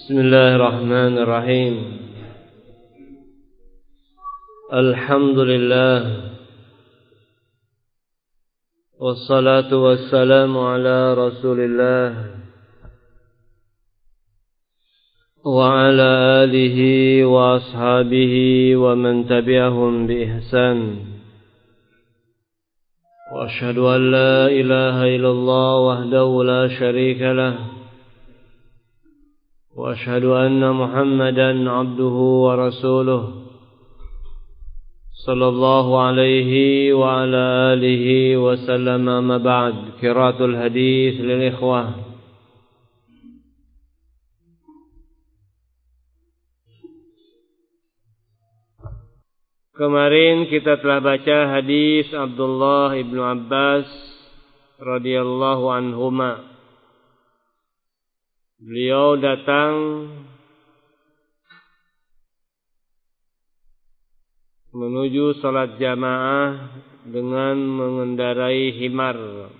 Bismillahirrahmanirrahim. Alhamdulillah. Wassalatu wassalamu ala Rasulillah wa ala alihi wa ashabihi wa man tabi'ahum bi ihsan. Wa ashhadu an la ilaha illallah wahdahu la syarika lah. وأشهد أن محمدا عبده ورسوله صلى الله عليه وعلى آله وسلم. ما بعد. قراءة الحديث للإخوة. Kemarin kita telah baca hadis Abdullah ibnu Abbas radhiyallahu anhuma. Beliau datang menuju salat jamaah dengan mengendarai himar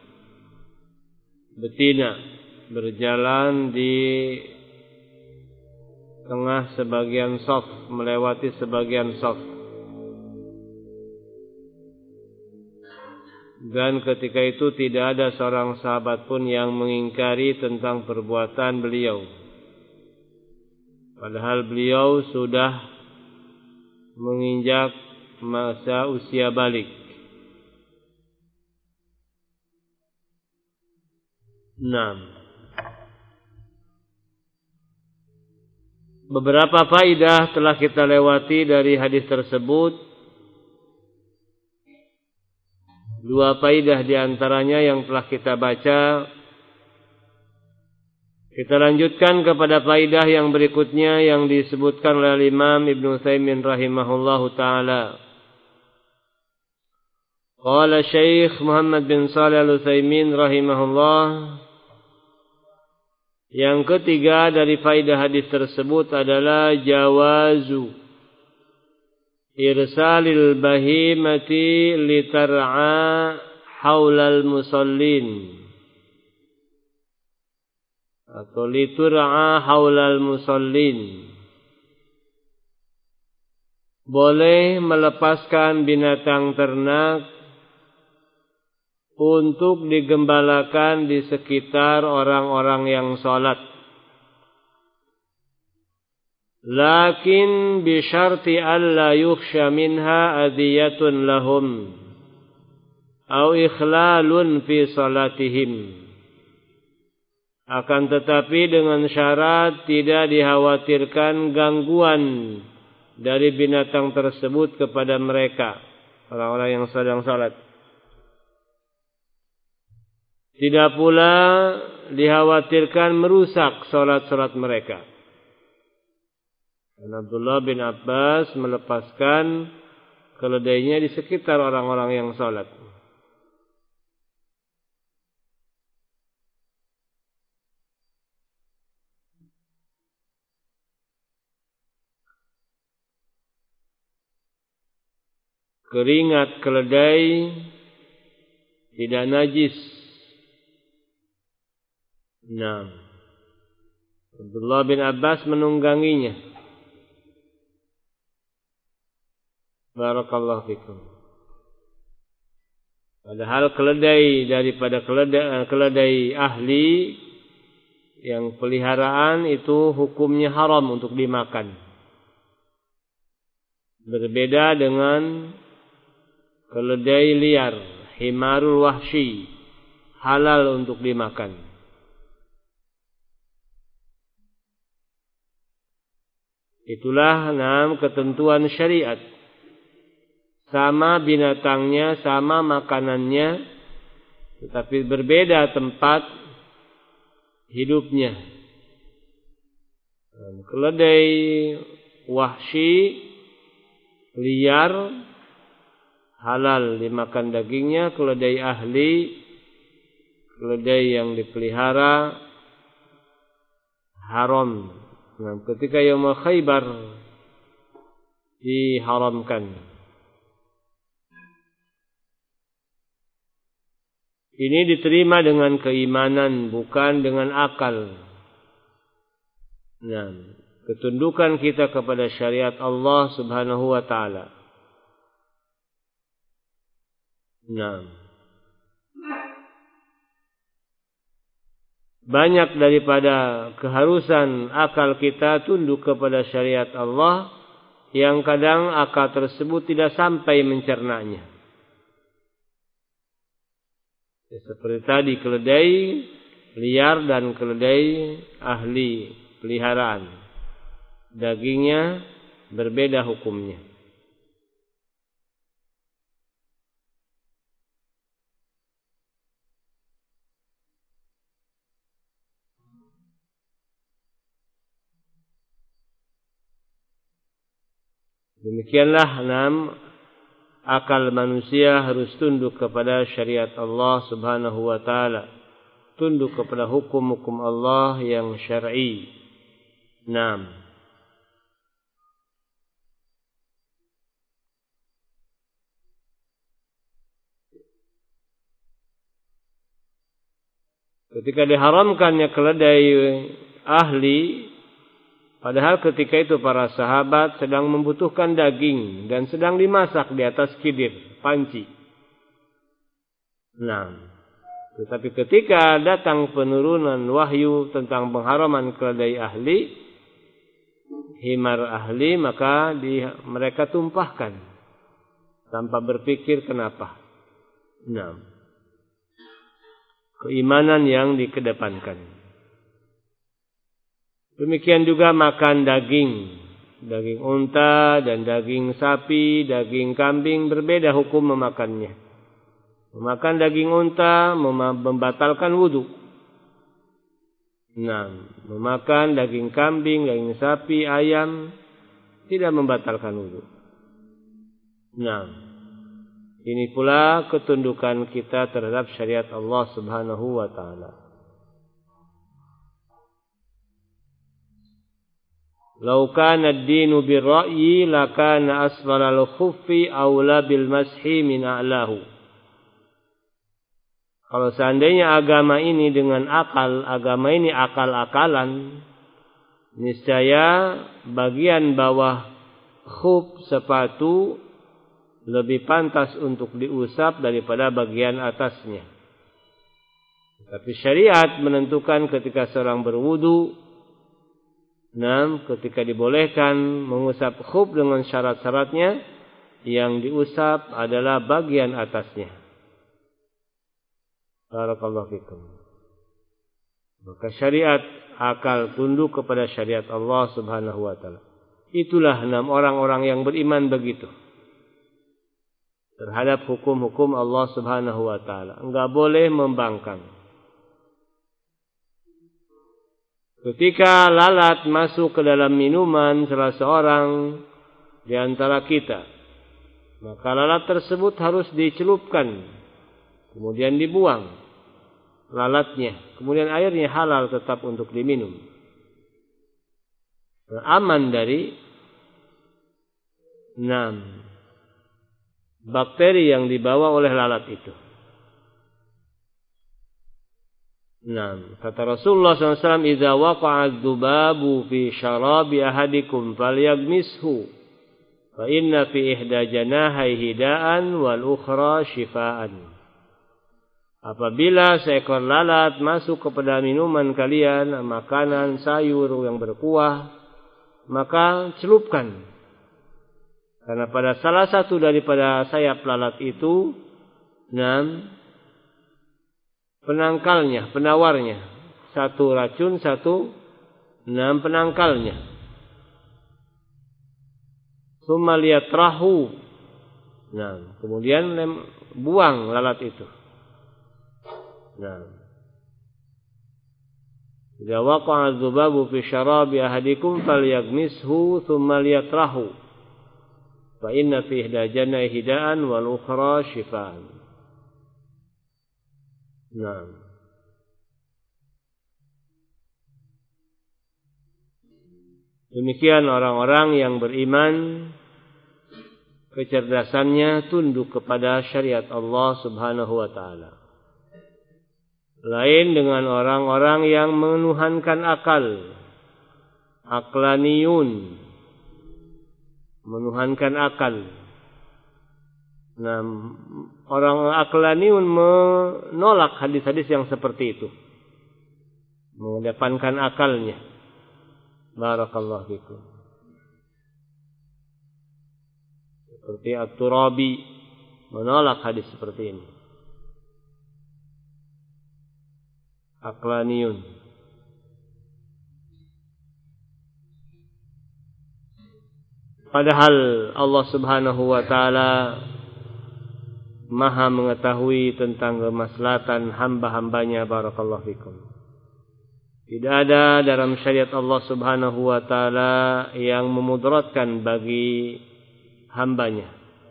betina, berjalan di tengah sebagian shaf, melewati sebagian shaf. Dan ketika itu tidak ada seorang sahabat pun yang mengingkari tentang perbuatan beliau. Padahal beliau sudah menginjak masa usia balik. Beberapa faidah telah kita lewati dari hadis tersebut. Dua faidah diantaranya yang telah kita baca. Kita lanjutkan kepada faidah yang berikutnya yang disebutkan oleh Imam Ibnu Utsaimin rahimahullahu taala. Qala Syekh Muhammad bin Shalih Al-Utsaimin rahimahullah. Yang ketiga dari faidah hadis tersebut adalah jawazu irsalil bahimati litar'a haulal musallin atau litur'a haulal musallin. Boleh melepaskan binatang ternak untuk digembalakan di sekitar orang-orang yang salat. Lakin bisyarti alla yukhsha minha adiyatun lahum au ikhlalun fi salatihim. Akan tetapi dengan syarat tidak dikhawatirkan gangguan dari binatang tersebut kepada mereka, orang-orang yang sedang salat. Tidak pula dikhawatirkan merusak salat-salat mereka. Dan Abdullah bin Abbas melepaskan keledainya di sekitar orang-orang yang salat. Keringat keledai tidak najis. Abdullah bin Abbas menungganginya. Barakallahu fikum. Padahal keledai daripada keledai ahli yang peliharaan itu hukumnya haram untuk dimakan. Berbeda dengan keledai liar, himarul wahsyi, halal untuk dimakan. Itulah ketentuan syariat. Sama binatangnya, sama makanannya, tetapi berbeda tempat hidupnya. Keledai wahsyi, liar, halal dimakan dagingnya. Keledai ahli, keledai yang dipelihara, haram. Ketika Yaum Khaybar diharamkan. Ini diterima dengan keimanan, bukan dengan akal. Nah, ketundukan kita kepada syariat Allah Subhanahu wa taala. Nah, banyak daripada keharusan akal kita tunduk kepada syariat Allah yang kadang akal tersebut tidak sampai mencernanya. Seperti tadi keledai liar dan keledai ahli peliharaan. Dagingnya berbeda hukumnya. Demikianlah akal manusia harus tunduk kepada syariat Allah Subhanahu wa taala, tunduk kepada hukum-hukum Allah yang syar'i. Ketika diharamkannya keledai ahli, padahal ketika itu para sahabat sedang membutuhkan daging dan sedang dimasak di atas kidir, panci. Tetapi ketika datang penurunan wahyu tentang pengharaman keledai ahli, himar ahli, maka mereka tumpahkan tanpa berpikir kenapa. Keimanan yang dikedepankan. Demikian juga makan daging unta dan daging sapi, daging kambing berbeda hukum memakannya. Memakan daging unta membatalkan wudu. Memakan daging kambing, daging sapi, ayam tidak membatalkan wudu. Ini pula ketundukan kita terhadap syariat Allah Subhanahu wa taala. Lau kana ad-dinu bir-ra'yi lakana asfala al-khuffi aula bil mashi min a'lahu. Kalau seandainya agama ini dengan akal, agama ini akal-akalan, niscaya bagian bawah khuf sepatu lebih pantas untuk diusap daripada bagian atasnya. Tapi syariat menentukan ketika seorang berwudu, ketika dibolehkan mengusap khuf dengan syarat-syaratnya, yang diusap adalah bagian atasnya. Barakallahu fikum. Maka syariat akal tunduk kepada syariat Allah Subhanahu wa taala. Itulah orang-orang yang beriman begitu terhadap hukum-hukum Allah Subhanahu wa taala. Enggak boleh membangkang. Ketika lalat masuk ke dalam minuman salah seorang di antara kita, maka lalat tersebut harus dicelupkan, kemudian dibuang lalatnya, kemudian airnya halal tetap untuk diminum. Aman dari bakteri yang dibawa oleh lalat itu. Kata Rasulullah SAW, "Idza waqa'a adz-dzubabu fi syarabi ahadikum falyagmishu, fa inna fi ihda janahaihi da'an wal ukhra shifaan." Apabila seekor lalat masuk kepada minuman kalian, makanan, sayur yang berkuah, maka celupkan. Karena pada salah satu daripada sayap lalat itu, penangkalnya, penawarnya, satu racun, satu penangkalnya. Tsumma liyatrahu. Kemudian buang lalat itu. Idza waqa'a adz-dzubabu fi syarabi ahadikum falyaghmishu tsumma liyatrahu. Fa inna fi ihda janaihi da'an wal ukhra shifaan. Demikian orang-orang yang beriman, kecerdasannya tunduk kepada syariat Allah Subhanahu wa taala. Lain dengan orang-orang yang menuhankan akal, Aqlaniyun, menuhankan akal. Nah, orang aqlaniyun menolak hadis-hadis yang seperti itu, mengedepankan akalnya. Barakallahu fikum. Seperti At-Turabi menolak hadis seperti ini. Aqlaniyun. Padahal Allah Subhanahu wa taala Maha mengetahui tentang kemaslahatan hamba-hambanya. Barakallahu fikum. Tidak ada dalam syariat Allah Subhanahu wa taala yang memudaratkan bagi hambanya.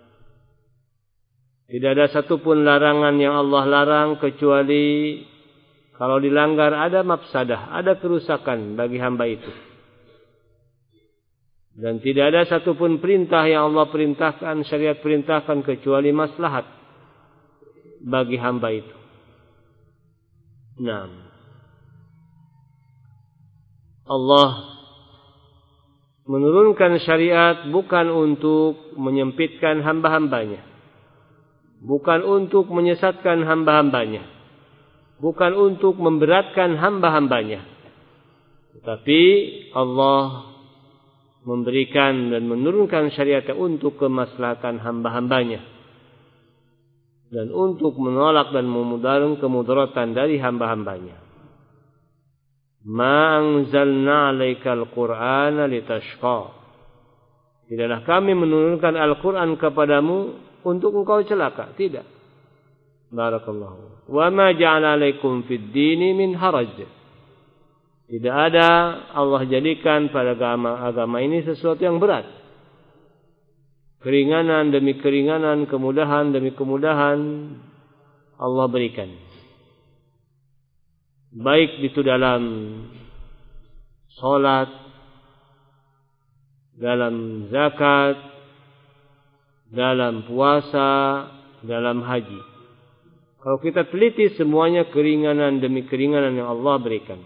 Tidak ada satupun larangan yang Allah larang kecuali kalau dilanggar ada mafsadah, ada kerusakan bagi hamba itu. Dan tidak ada satupun perintah yang Allah perintahkan, syariat perintahkan kecuali maslahat bagi hamba itu. Nah, Allah menurunkan syariat bukan untuk menyempitkan hamba-hambanya, bukan untuk menyesatkan hamba-hambanya, bukan untuk memberatkan hamba-hambanya, tetapi Allah memberikan dan menurunkan syariatnya untuk kemaslahatan hamba-hambanya dan untuk menolak dan memudarkan kemudaratan dari hamba-hambanya. Ma anzalna 'alaikal Qur'ana litashqa. Tidaklah kami menurunkan Al-Qur'an kepadamu untuk engkau celaka, tidak. Barakallahu. Wa ma ja'ala 'alaikum fid dini min haraj. Tidak ada Allah jadikan pada agama ini sesuatu yang berat. Keringanan demi keringanan, kemudahan demi kemudahan Allah berikan. Baik itu dalam salat, dalam zakat, dalam puasa, dalam haji. Kalau kita teliti semuanya keringanan demi keringanan yang Allah berikan.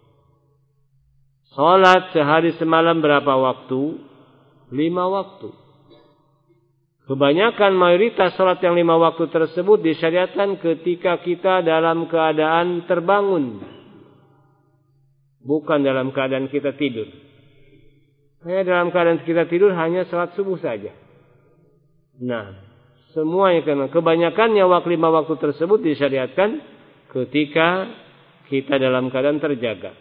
Salat sehari semalam berapa waktu? 5 waktu. Kebanyakan mayoritas salat yang 5 waktu tersebut disyariatkan ketika kita dalam keadaan terbangun, bukan dalam keadaan kita tidur. Hanya dalam keadaan kita tidur hanya salat subuh saja. Nah, semuanya kebanyakannya 5 waktu tersebut disyariatkan ketika kita dalam keadaan terjaga.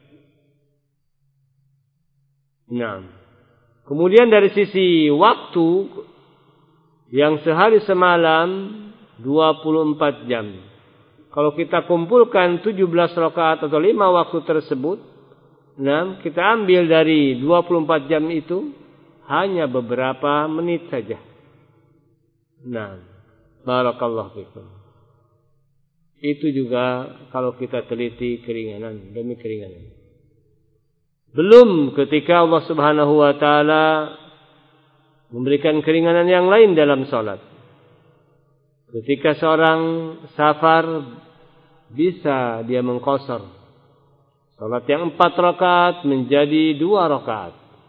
Nah, kemudian dari sisi waktu yang sehari semalam 24 jam. Kalau kita kumpulkan 17 rakaat atau 5 waktu tersebut, nah, kita ambil dari 24 jam itu hanya beberapa menit saja. Nah, barakallahu fikum. Itu juga kalau kita teliti keringanan demi keringanan. Belum ketika Allah Subhanahu wa taala memberikan keringanan yang lain dalam salat. Ketika seorang safar bisa dia mengqasar salat yang 4 rakaat menjadi 2 rakaat.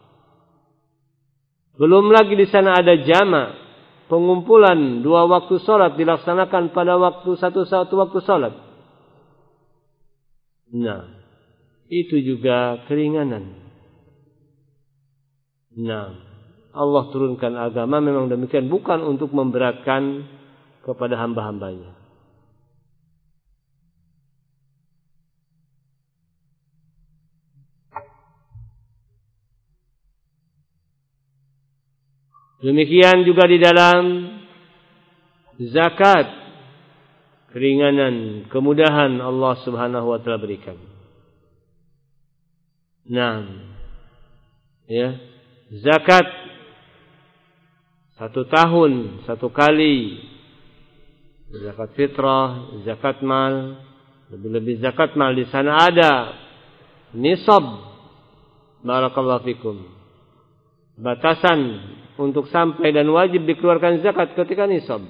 Belum lagi di sana ada jama', pengumpulan 2 waktu salat dilaksanakan pada waktu satu waktu salat. Nah, itu juga keringanan. Nah, Allah turunkan agama memang demikian, bukan untuk memberatkan kepada hamba-hambanya. Demikian juga di dalam zakat, keringanan, kemudahan Allah Subhanahu wa taala berikan. Nah, ya, zakat 1 tahun 1 kali, zakat fitrah, zakat mal, lebih-lebih zakat mal di sana ada nisab. Barakallahu fikum. Batasan untuk sampai dan wajib dikeluarkan zakat ketika nisab.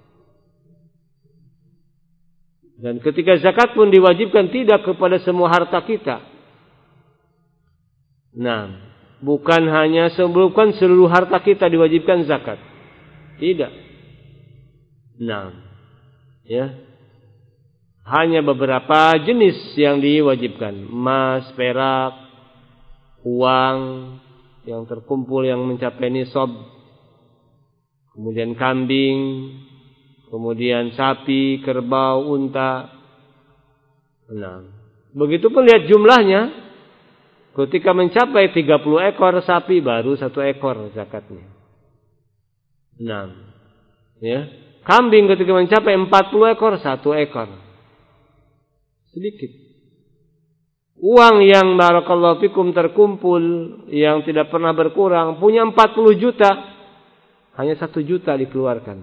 Dan ketika zakat pun diwajibkan tidak kepada semua harta kita. Nah, bukan seluruh harta kita diwajibkan zakat. Tidak. Nah, ya. Hanya beberapa jenis yang diwajibkan. Emas, perak, uang yang terkumpul yang mencapai nisab. Kemudian kambing, kemudian sapi, kerbau, unta. Nah, begitu pun lihat jumlahnya. Ketika mencapai 30 ekor sapi baru 1 ekor zakatnya. Nah, ya. Kambing ketika mencapai 40 ekor 1 ekor. Sedikit. Uang yang barakallahu fikum terkumpul yang tidak pernah berkurang punya 40 juta, hanya 1 juta dikeluarkan.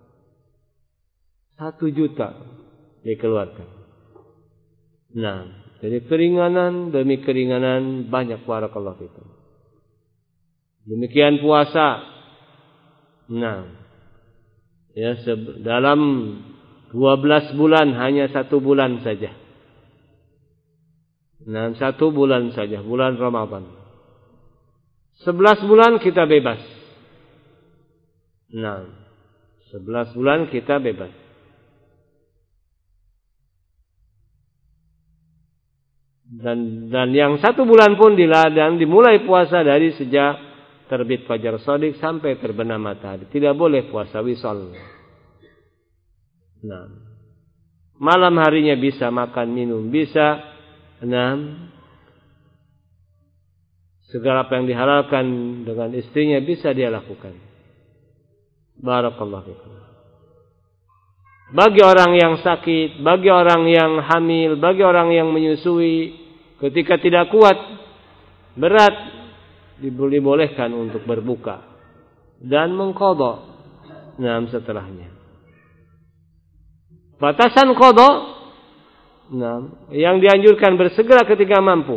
1 juta dikeluarkan. Nah, jadi keringanan demi keringanan banyak barakallahu fikum. Demikian puasa. Nah, ya dalam 12 bulan hanya 1 bulan saja. Nah, 1 bulan saja, bulan Ramadan. 11 bulan kita bebas. Nah, 11 bulan kita bebas. Dan yang 1 bulan pun diladang dimulai puasa dari sejak terbit fajar shadiq sampai terbenam matahari. Tidak boleh puasa wisol. Nah, malam harinya bisa makan minum, bisa segala apa yang dihalalkan dengan istrinya bisa dia lakukan. Barakallahu fikum. Bagi orang yang sakit, bagi orang yang hamil, bagi orang yang menyusui, ketika tidak kuat, berat, dibolehkan untuk berbuka dan mengqadha setelahnya. Batasan qadha yang dianjurkan bersegera ketika mampu.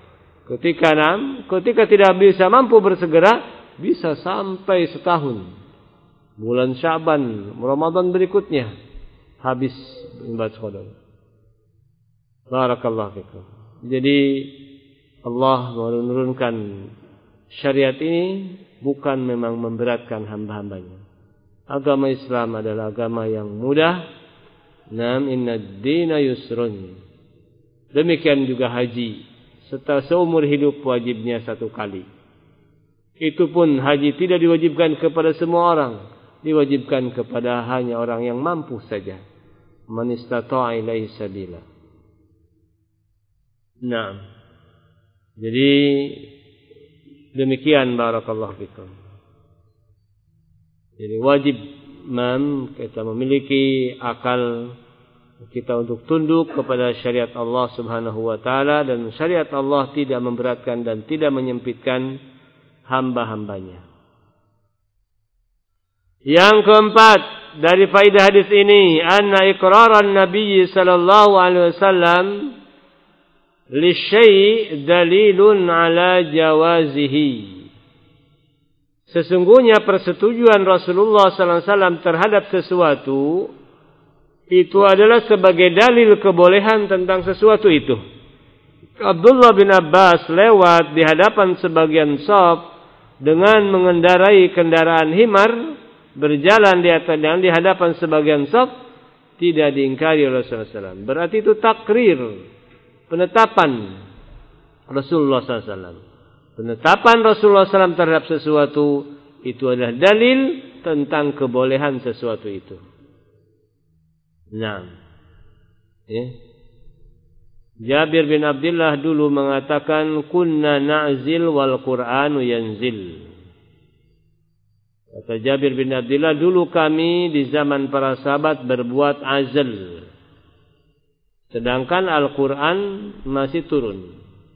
Ketika tidak bisa mampu bersegera, bisa sampai setahun. Bulan Sya'ban, Ramadan berikutnya habis ibadah qada. Barakallahu fikum. Jadi Allah menurunkan syariat ini bukan memang memberatkan hamba-hambanya. Agama Islam adalah agama yang mudah. Innad dina yusrun. Demikian juga haji. Setelah seumur hidup wajibnya 1 kali. Itu pun haji tidak diwajibkan kepada semua orang. Diwajibkan kepada hanya orang yang mampu saja. Man istata'a ilaihi sabila. Nah, jadi demikian barakallahu fikum. Jadi wajib kita memiliki akal kita untuk tunduk kepada syariat Allah Subhanahu wa taala, dan syariat Allah tidak memberatkan dan tidak menyempitkan hamba-hambanya. Yang keempat dari faedah hadis ini, anna iqraran Nabi sallallahu alaihi wasallam li syai' dalilun ala jawazihi. Sesungguhnya persetujuan Rasulullah sallallahu alaihi wasallam terhadap sesuatu itu adalah sebagai dalil kebolehan tentang sesuatu itu. Abdullah bin Abbas lewat di hadapan sebagian shaf dengan mengendarai kendaraan himar, berjalan di atas dan di hadapan sebagian shaf, tidak diingkari oleh Rasulullah SAW. Berarti itu takrir, penetapan Rasulullah SAW. Penetapan Rasulullah SAW terhadap sesuatu itu adalah dalil tentang kebolehan sesuatu itu. Nah, ya. Jabir bin Abdullah dulu mengatakan, kunna na'zil wal Qur'anu yanzil. Kata Jabir bin Abdullah, dulu kami di zaman para sahabat berbuat azl, sedangkan Al-Quran masih turun.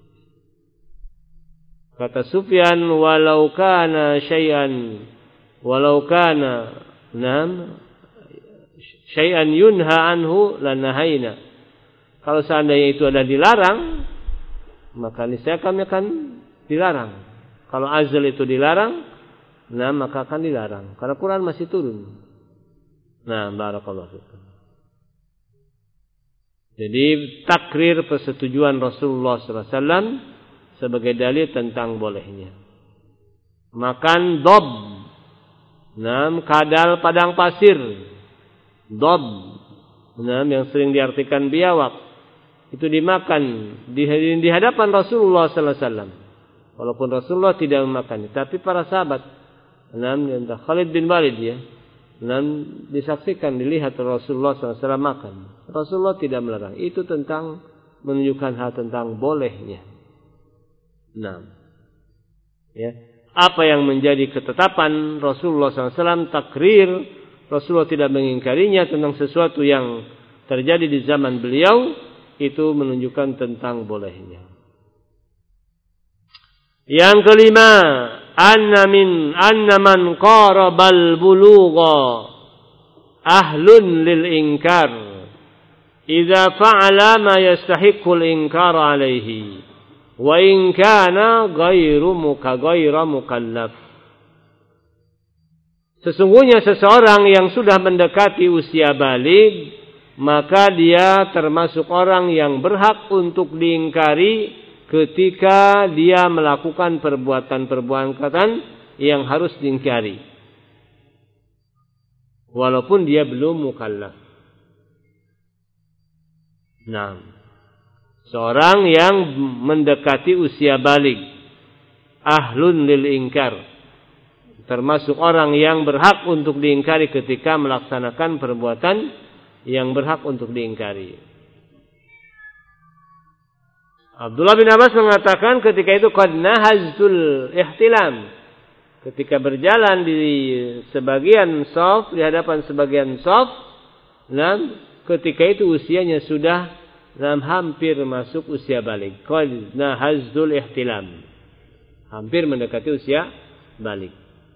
Kata Sufyan, walau kana syai'an yunha anhu lanahaina. Kalau seandainya itu adalah dilarang, maka niscaya kami akan dilarang. Kalau azl itu dilarang, maka akan dilarang. Karena Quran masih turun. Nah, barakallahu fikum. Jadi takrir persetujuan Rasulullah SAW sebagai dalil tentang bolehnya. Makan dob, kadal padang pasir, dob, yang sering diartikan biawak, itu dimakan di hadapan Rasulullah sallallahu alaihi wasallam. Walaupun Rasulullah tidak memakannya, tapi para sahabat, entah Khalid bin Walid ya, disaksikan, dilihat Rasulullah sallallahu alaihi wasallam makan. Rasulullah tidak melarang. Itu tentang menunjukkan hal tentang bolehnya. Ya. Apa yang menjadi ketetapan Rasulullah SAW, takrir, Rasulullah tidak mengingkarinya tentang sesuatu yang terjadi di zaman beliau, itu menunjukkan tentang bolehnya. Yang kelima, anna man qarabal bulugha ahlun lil inkar idza fa'ala ma yastahiqqul inkar alaihi wa in kana ghairu mukallaf. Sesungguhnya seseorang yang sudah mendekati usia baligh, maka dia termasuk orang yang berhak untuk diingkari ketika dia melakukan perbuatan-perbuatan yang harus diingkari, walaupun dia belum mukallaf. Seorang yang mendekati usia baligh, ahlun lil ingkar, termasuk orang yang berhak untuk diingkari ketika melaksanakan perbuatan yang berhak untuk diingkari. Abdullah bin Abbas mengatakan ketika itu qad nahaztul ihtilam, ketika berjalan di sebagian shaf, di hadapan sebagian shaf, ketika itu usianya sudah hampir masuk usia baligh. Qad nahaztul ihtilam, hampir mendekati usia baligh.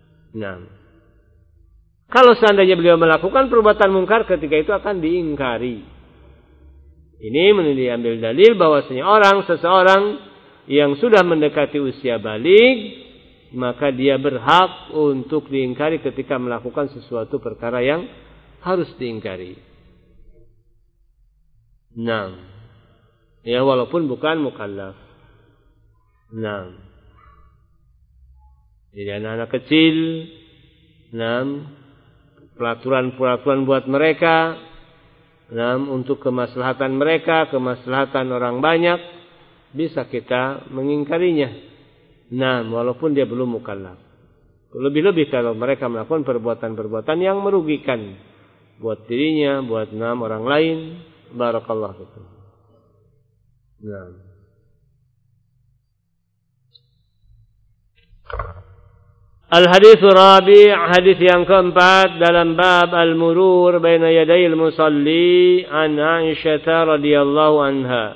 Kalau seandainya beliau melakukan perbuatan mungkar, ketika itu akan diingkari. Ini diambil dalil bahwasanya seseorang yang sudah mendekati usia baligh, maka dia berhak untuk diingkari ketika melakukan sesuatu perkara yang harus diingkari. Ya, walaupun bukan mukallaf. Jadi anak-anak kecil, peraturan-peraturan buat mereka, untuk kemaslahatan mereka, kemaslahatan orang banyak, bisa kita mengingkarinya. Walaupun dia belum mukallaf. Lebih-lebih kalau mereka melakukan perbuatan-perbuatan yang merugikan buat dirinya, buat orang lain. Barakallahu fikum. Al-hadits rabi', hadis yang keempat dalam bab al-murur baina yaday al-musalli, an Aisyah radhiyallahu anha.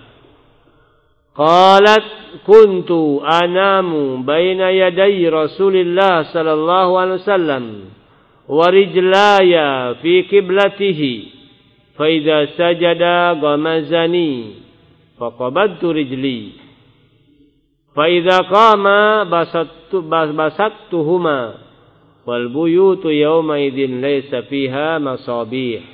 Qalat kuntu anamu baina yaday Rasulillah sallallahu alaihi wasallam wa rijlaya fi qiblatihi fa idza sajada ghamazani faqabadtu rijli fa idza qama basattuhuma wal buyutu yawma idzin laysa fiha masabih.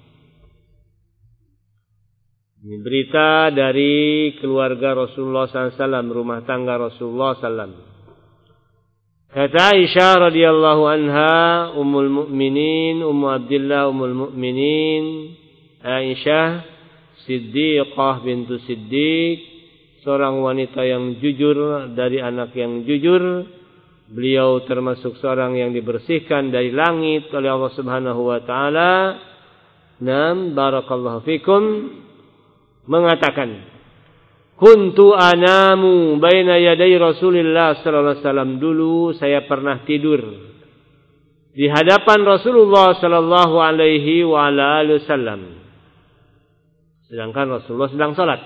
Ini berita dari keluarga Rasulullah SAW, rumah tangga Rasulullah SAW. Kata Aisyah radhiyallahu anha, ummul mukminin, Ummu Abdillah ummul mukminin, Aisyah Siddiqah bintu Siddiq, seorang wanita yang jujur dari anak yang jujur. Beliau termasuk seorang yang dibersihkan dari langit oleh Allah Subhanahu wa taala. Barakallahu fikum, mengatakan, kuntu anamu baina yaday Rasulillah sallallahu alaihi wasallam. Dulu saya pernah tidur di hadapan Rasulullah sallallahu alaihi wasallam, sedangkan Rasulullah sedang salat.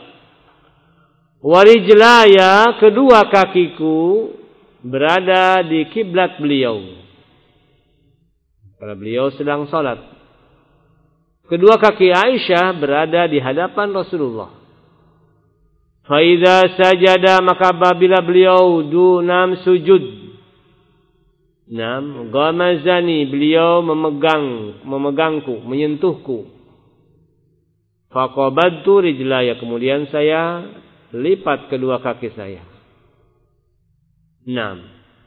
Warijlaya, kedua kakiku berada di kiblat beliau karena beliau sedang salat. Kedua kaki Aisyah berada di hadapan Rasulullah. Fa idza sajada, maka apabila beliau sujud, ghamazani, beliau memegangku, menyentuhku. Faqabadtu rijlaya, kemudian saya lipat kedua kaki saya. Naam.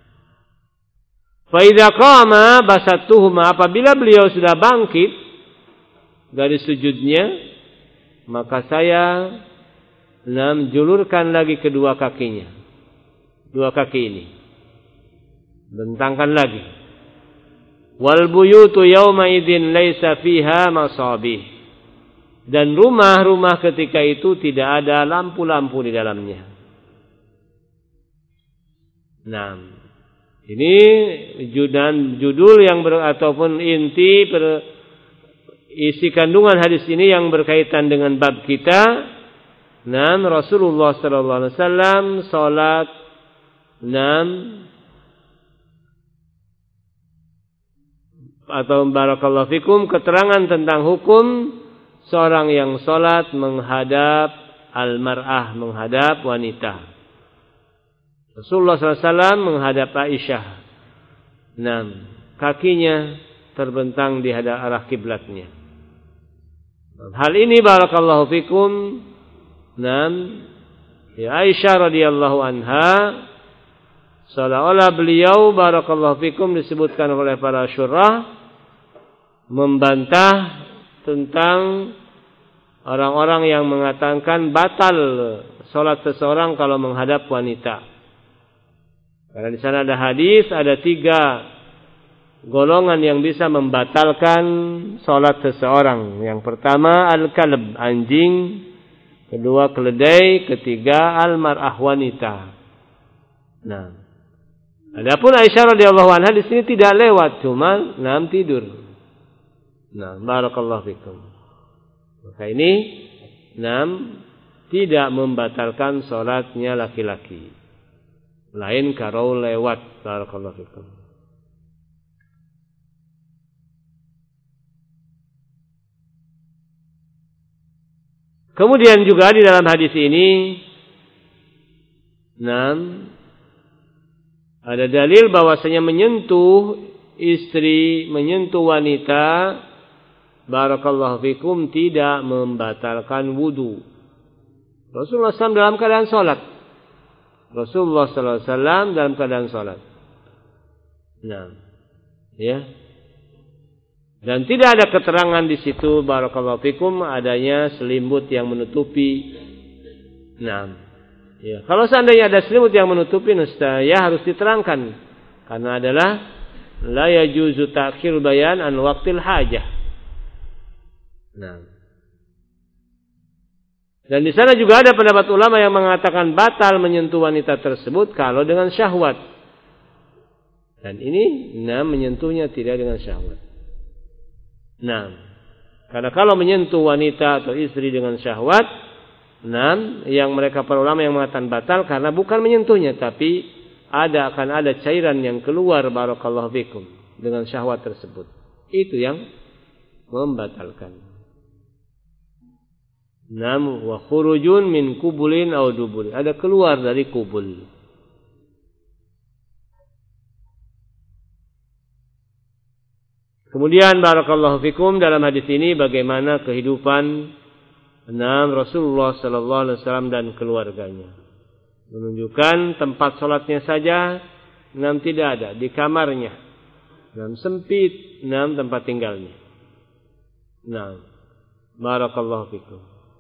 Fa idza qama basattuhuma, apabila beliau sudah bangkit dari sujudnya, maka saya julurkan lagi kedua kakinya. Dua kaki ini. Bentangkan lagi. Wal buyutu yawma idzin laisa fiha masabih. Dan rumah-rumah ketika itu tidak ada lampu-lampu di dalamnya. Nah, ini judul yang ataupun isi kandungan hadis ini yang berkaitan dengan bab kita. Nah, Rasulullah sallallahu alaihi wasallam salat atau barakallahu fikum, keterangan tentang hukum seorang yang salat menghadap al-mar'ah, menghadap wanita. Rasulullah SAW menghadap Aisyah. Kakinya terbentang di hadap arah kiblatnya. Hal ini barakallahu fikum, Aisyah radhiyallahu anha, seolah-olah beliau barakallahu fikum disebutkan oleh para syurah membantah tentang orang-orang yang mengatakan batal salat seseorang kalau menghadap wanita. Karena di sana ada hadis, ada 3 golongan yang bisa membatalkan salat seseorang. Yang pertama al-kalb, anjing, kedua keledai, ketiga al-mar'ah, wanita. Nah, adapun Aisyah radhiyallahu anha di sini tidak lewat, cuma tidur. Nah, barakallahu fikum. Maka ini tidak membatalkan salatnya laki-laki. Lain kalau lewat, barakallahu fikum. Kemudian juga di dalam hadis ini ada dalil bahwasanya menyentuh istri, menyentuh wanita, barakallahu fikum, tidak membatalkan wudu. Rasulullah SAW dalam keadaan salat. Rasulullah SAW dalam keadaan salat. Dan tidak ada keterangan di situ barakallahu fikum adanya selimut yang menutupi. Kalau seandainya ada selimut yang menutupi, ya harus diterangkan. Karena adalah la yajuzu ta'khir bayan an waqtil hajah. Dan di sana juga ada pendapat ulama yang mengatakan batal menyentuh wanita tersebut kalau dengan syahwat. Dan ini menyentuhnya tidak dengan syahwat. Karena kalau menyentuh wanita atau istri dengan syahwat, yang mereka para ulama yang mengatakan batal karena bukan menyentuhnya, tapi akan ada cairan yang keluar barakallahu fikum dengan syahwat tersebut. Itu yang membatalkan. Wa khurujun min kubulin aw dubul. Ada keluar dari kubul. Kemudian barakallahu fikum, dalam hadis ini bagaimana kehidupan Rasulullah sallallahu alaihi wasallam dan keluarganya. Menunjukkan tempat salatnya saja tidak ada di kamarnya. Sempit tempat tinggalnya. Barakallahu fikum.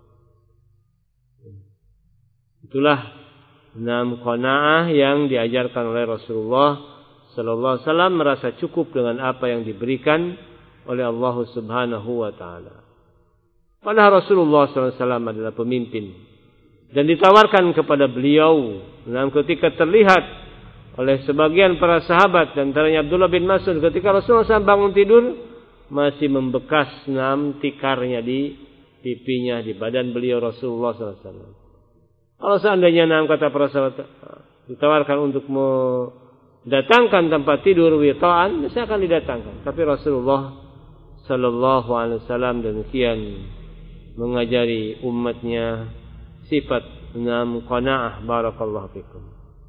Itulah qanaah yang diajarkan oleh Rasulullah sallallahu alaihi wasallam, merasa cukup dengan apa yang diberikan oleh Allah Subhanahu wa taala. Padahal Rasulullah sallallahu alaihi wasallam adalah pemimpin dan ditawarkan kepada beliau ketika terlihat oleh sebagian para sahabat, dan antaranya Abdullah bin Mas'ud, ketika Rasulullah SAW bangun tidur masih membekas tikarnya di pipinya, di badan beliau Rasulullah SAW. Kalau seandainya kata para sahabat ditawarkan untuk mendatangkan tempat tidur witaan, saya akan didatangkan. Tapi Rasulullah sallallahu alaihi wasallam demikian mengajari umatnya sifat qanaah, barakallahu fikum.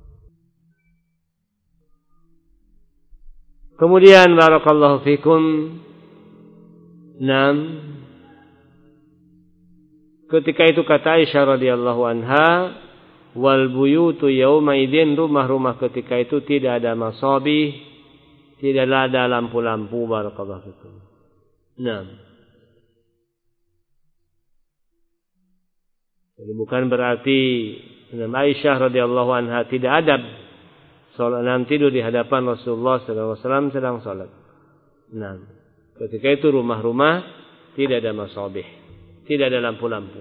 Kemudian barakallahu fikum, ketika itu kata Aisyah radhiyallahu anha, wal buyutu yauma idzin, rumah-rumah ketika itu tidak ada masabih, tidak ada lampu-lampu. Barakallahu fikum. Nah, jadi bukan berarti Aisyah radhiyallahu anha tidak adab salat tidur di hadapan Rasulullah sallallahu alaihi wasallam sedang salat. Nah, ketika itu rumah-rumah tidak ada masabih, tidak ada lampu-lampu.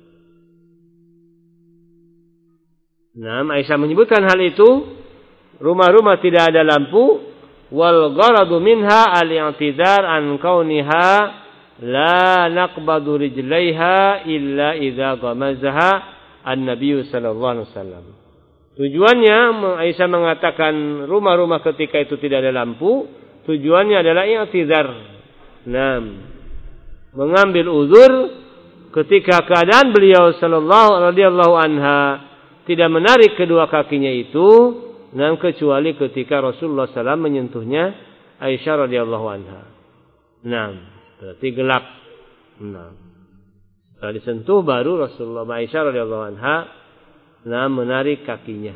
Nah, Aisyah menyebutkan hal itu, rumah-rumah tidak ada lampu, wal gharadu minha al-i'tidar an kauniha la naqbadu rijlaiha illa idza ghamazaha an-nabiy sallallahu alaihi wasallam. Tujuannya Aisyah mengatakan rumah-rumah ketika itu tidak ada lampu, tujuannya adalah i'tidar. Nah, mengambil uzur ketika keadaan beliau radhiyallahu anha tidak menarik kedua kakinya itu, dan kecuali ketika Rasulullah SAW menyentuhnya Aisyah radhiyallahu anha. Nah, berarti gelap. Nah, setelah disentuh baru Rasulullah Aisyah radhiyallahu anha menarik kakinya.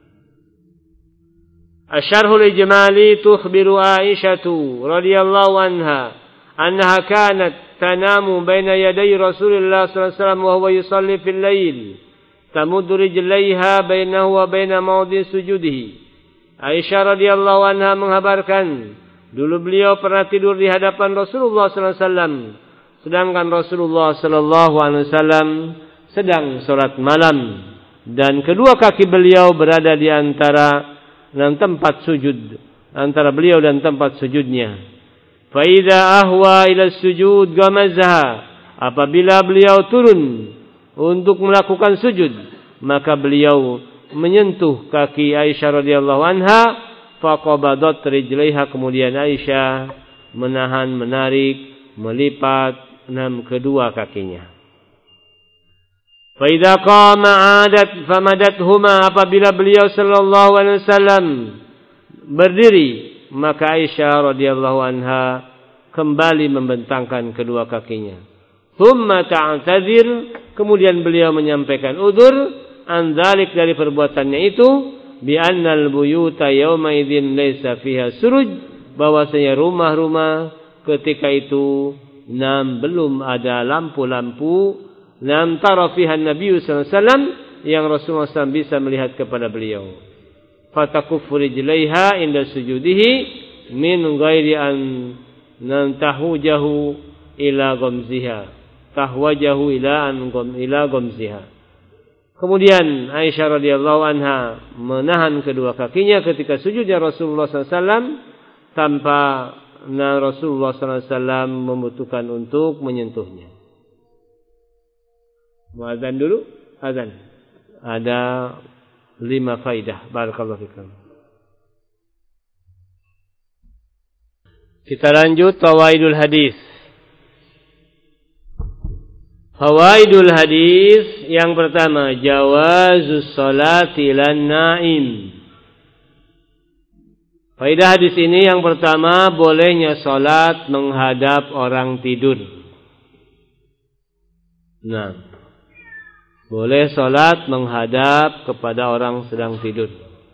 Asy-syarhul ijmali tukhbiru Aisyatu radhiyallahu anha annaha kanat tanamu baina yaday Rasulillah sallallahu alaihi wasallam wa huwa yusalli fil lail. Tamuddu rijlaiha bainahu wa baina mawdi sujudihi. Aisyah radhiyallahu anha mengabarkan, dulu beliau pernah tidur di hadapan Rasulullah sallallahu alaihi wasallam, sedangkan Rasulullah sallallahu alaihi wasallam sedang salat malam, dan kedua kaki beliau berada di antara tempat sujud, antara beliau dan tempat sujudnya. Fa idza ahwa ila sujud gamazaha, apabila beliau turun untuk melakukan sujud, maka beliau menyentuh kaki Aisyah radhiyallahu anha, faqabadat rijlaiha, kemudian Aisyah menarik, melipat kedua kakinya. Fa idza qama 'adat famadathuma, apabila beliau sallallahu alaihi wasallam berdiri, maka Aisyah radhiyallahu anha kembali membentangkan kedua kakinya. Thumma ta'tadzir, kemudian beliau menyampaikan udzur an dzalik, dari perbuatannya itu, bi annal buyuta yauma idzin laisa fiha suruj, bahwasanya rumah-rumah ketika itu belum ada lampu-lampu, lam tara fiha an-nabiy sallallahu alaihi wasallam, yang Rasulullah SAW bisa melihat kepada beliau. Fatakuffu rijlaiha inda sujudihi min ghairi an nantahujahu ila ghamziha. Tahwajahu ila ghamziha. Kemudian Aisyah radhiyallahu anha menahan kedua kakinya ketika sujudnya Rasulullah SAW, tanpa Rasulullah SAW membutuhkan untuk menyentuhnya. Muadzan dulu, azan. Ada 5 faidah. Barakallahu fikum. Kita lanjut fawaidul hadis. Fawaidul hadis yang pertama, jawazus salati lan naim. Faidah hadis ini yang pertama, bolehnya salat menghadap orang tidur. Nah, boleh salat menghadap kepada orang sedang tidur.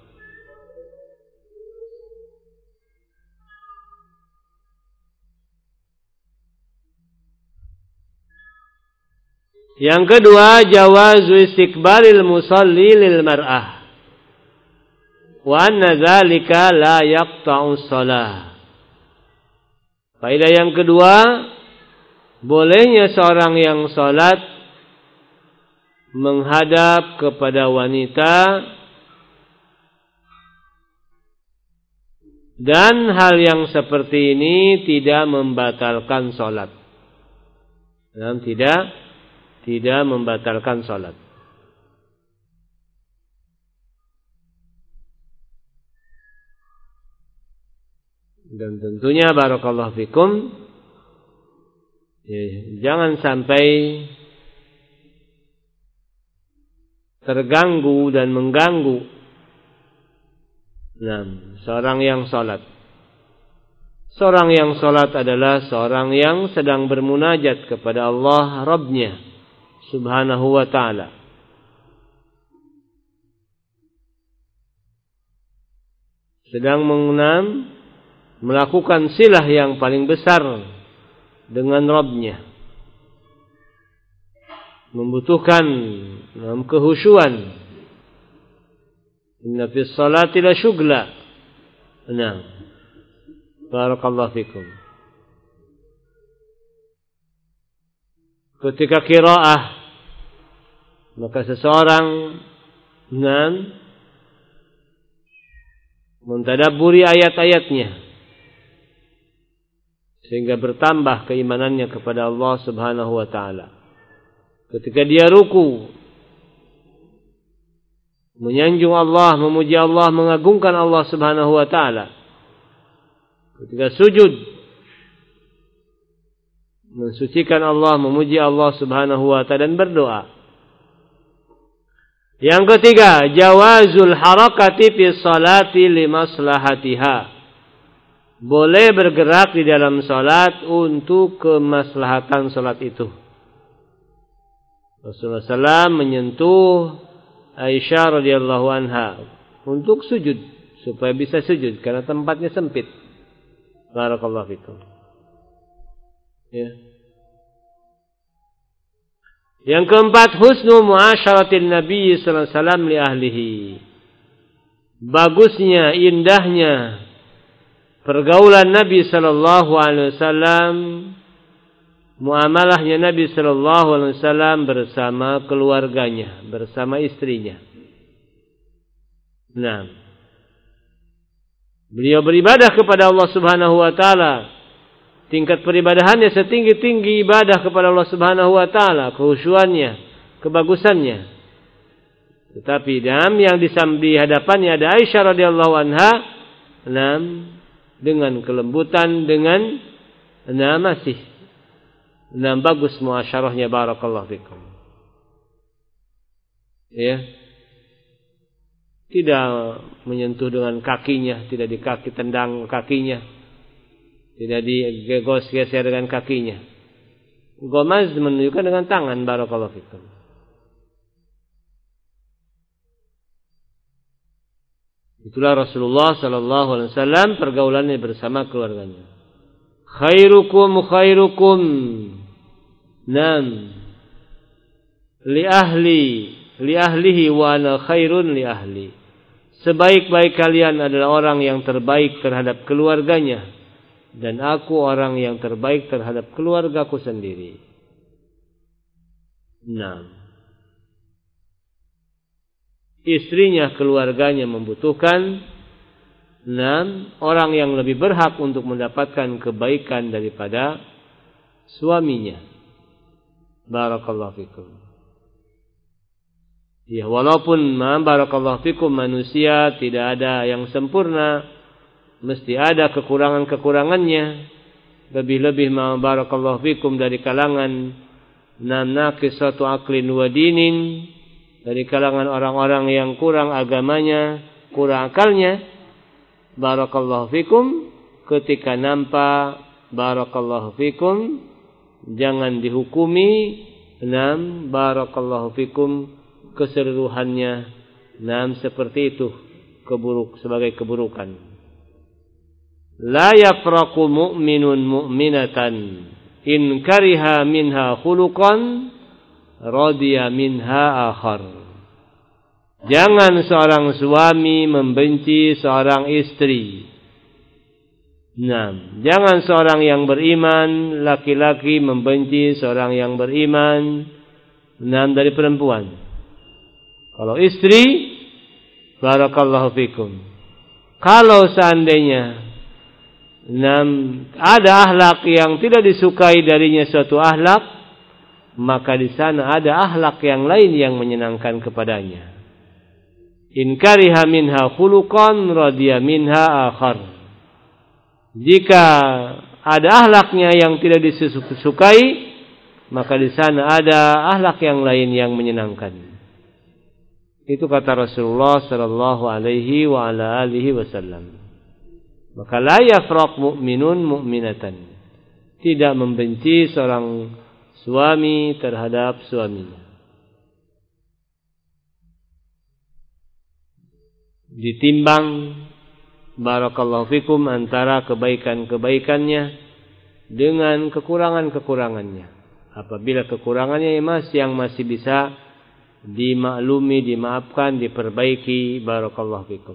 Yang kedua, jawazu istiqbalil musalli lil mar'ah, wa anna dzalika la yaqta'u shalah. Faedah yang kedua, bolehnya seorang yang salat menghadap kepada wanita, dan hal yang seperti ini tidak membatalkan salat. Tidak membatalkan salat. Dan tentunya barakallahu fikum, jangan sampai terganggu dan mengganggu seorang yang salat. Seorang yang salat adalah seorang yang sedang bermunajat kepada Allah Rabbnya Subhanahu wa ta'ala. sedang melakukan silah yang paling besar dengan Rabb-Nya, membutuhkan kehusyuan. Inna fis salati la syughla. Nah, barakallahu fikum. Ketika qiraah, maka seseorang mentadabburi ayat-ayatnya sehingga bertambah keimanannya kepada Allah Subhanahu wa taala. Ketika dia ruku, menyanjung Allah, memuji Allah, mengagungkan Allah Subhanahu wa taala. Ketika sujud, mensucikan Allah, memuji Allah Subhanahu wa taala dan berdoa. Yang ketiga, jawazul harakati fi salati limaslahatiha. Boleh bergerak di dalam salat untuk kemaslahatan salat itu. Rasulullah SAW menyentuh Aisyah radhiyallahu anha untuk sujud, supaya bisa sujud karena tempatnya sempit. Barakallahu fikum. Ya. Yang keempat, husnu muasyaratin Nabi sallallahu alaihi wasallam li ahlihi. Bagusnya, indahnya pergaulan Nabi sallallahu alaihi wasallam, muamalahnya Nabi sallallahu alaihi wasallam bersama keluarganya, bersama istrinya. Nah, beliau beribadah kepada Allah Subhanahu wa taala. Tingkat peribadahannya setinggi-tinggi ibadah kepada Allah Subhanahu wa taala, kehusyuannya, kebagusannya. Tetapi yang di hadapannya ada Aisyah radhiyallahu anha, dengan kelembutan, dengan masih bagus muasyarahnya, barakallahu fikum. Ya. Tidak menyentuh dengan kakinya, tidak tendang kakinya. Tidak digegos-geser dengan kakinya. Gomaz menunjukkan dengan tangan, barakallahu fikum. Itulah Rasulullah sallallahu alaihi wasallam pergaulannya bersama keluarganya. Khairukum li ahlihi wa ana khairun li ahli. Sebaik-baik kalian adalah orang yang terbaik terhadap keluarganya, dan aku orang yang terbaik terhadap keluargaku sendiri. Istrinya, keluarganya membutuhkan orang yang lebih berhak untuk mendapatkan kebaikan daripada suaminya. Barakallahu fikum. Ya, walaupun barakallahu fikum, manusia tidak ada yang sempurna, mesti ada kekurangan-kekurangannya. Lebih-lebih barakallahu fikum dari kalangan naqisatu aqlin wa dinin, dari kalangan orang-orang yang kurang agamanya, kurang akalnya. Barakallahu fikum, ketika nampak barakallahu fikum, jangan dihukumi barakallahu fikum keseluruhannya seperti itu sebagai keburukan. La yafraqu mu'minun mu'minatan in kariha minha khuluqan radiya minha akhar. Jangan seorang suami membenci seorang istri. Jangan seorang yang beriman, laki-laki membenci seorang yang beriman dari perempuan. Kalau istri, barakallahu fikum, kalau seandainya ada akhlak yang tidak disukai darinya suatu akhlak, maka di sana ada akhlak yang lain yang menyenangkan kepadanya. In kariha minha khuluqan radiya minha akhar. Jika ada akhlaknya yang tidak disukai, maka di sana ada akhlak yang lain yang menyenangkan. Itu kata Rasulullah sallallahu alaihi wa ala alihi wasallam. Maka la yafraq mu'minun mu'minatan. Tidak membenci seorang suami terhadap suaminya. Ditimbang barakallahu fikum antara kebaikan-kebaikannya dengan kekurangan-kekurangannya. Apabila kekurangannya yang masih bisa dimaklumi, dimaafkan, diperbaiki, barakallahu fikum.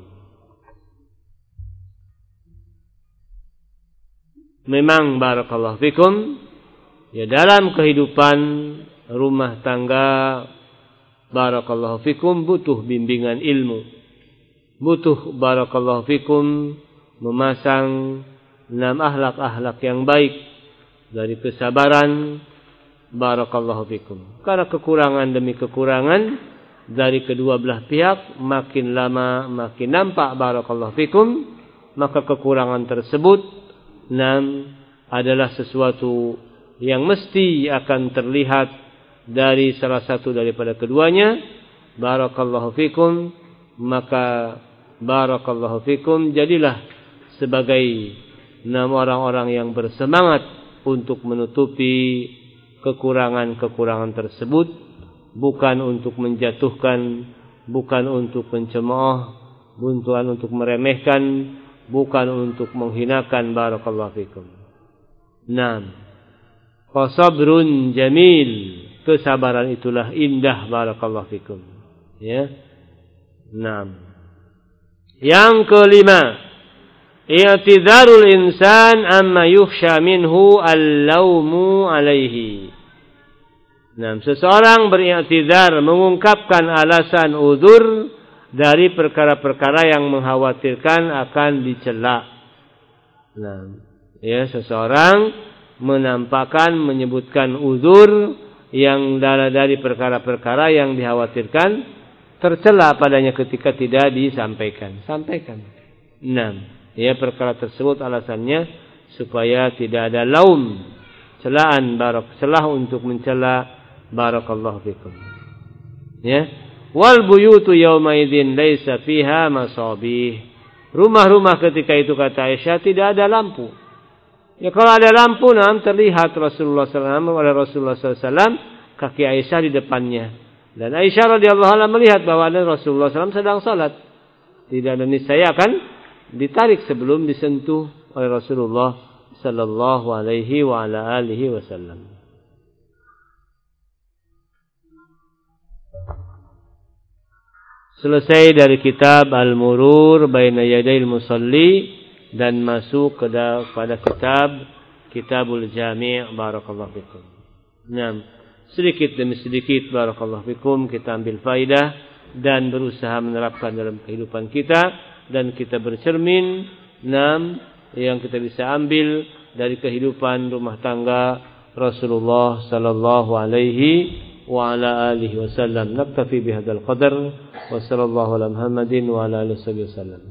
Memang barakallahu fikum, ya dalam kehidupan rumah tangga, barakallahu fikum, butuh bimbingan ilmu. Butuh barakallahu fikum memasang 6 akhlak-akhlak yang baik dari kesabaran, barakallahu fikum. Karena kekurangan demi kekurangan dari kedua belah pihak makin lama makin nampak, barakallahu fikum, maka kekurangan tersebut adalah sesuatu yang mesti akan terlihat dari salah satu daripada keduanya, barakallahu fikum. Maka barakallahu fikum, jadilah sebagai 6 orang-orang yang bersemangat untuk menutupi kekurangan-kekurangan tersebut, bukan untuk menjatuhkan, bukan untuk mencemooh, bukan untuk meremehkan, bukan untuk menghinakan, barakallahu fikum. Qasabrun jamil, kesabaran itulah indah, barakallahu fikum. Ya. Yang kelima, i'tidzarul insan amma yukhsha minhu al-lawmu alaihi. Seseorang beri'tizar, mengungkapkan alasan uzur dari perkara-perkara yang mengkhawatirkan akan dicela. Seseorang menyebutkan uzur yang dari perkara-perkara yang dikhawatirkan tercela padanya ketika tidak disampaikan. Sampaikan. Perkara tersebut alasannya supaya tidak ada laum, celaan, celah untuk mencela, barakallahu fikum. Wal buyutu yawma idzin laisa fiha masabih. Rumah-rumah ketika itu, kata Aisyah, tidak ada lampu. Kalau ada lampu, terlihat Rasulullah SAW kaki Aisyah di depannya. Dan Aisyah radhiyallahu anha melihat bahwa ada Rasulullah SAW sedang salat. Tidak ada niscaya akan ditarik sebelum disentuh oleh Rasulullah sallallahu alaihi wa ala alihi wasallam. Selesai dari kitab Al-Murur Baina Yadayil Musalli dan masuk pada Kitabul Jami', barakallahu fikum. Sedikit demi sedikit, barakallahu fikum, kita ambil faidah dan berusaha menerapkan dalam kehidupan kita, dan kita bercermin yang kita bisa ambil dari kehidupan rumah tangga Rasulullah sallallahu alaihi wa ala alihi wasallam. Naktafi bihadzal qadar wa sallallahu ala Muhammadin wa ala alihi wasallam.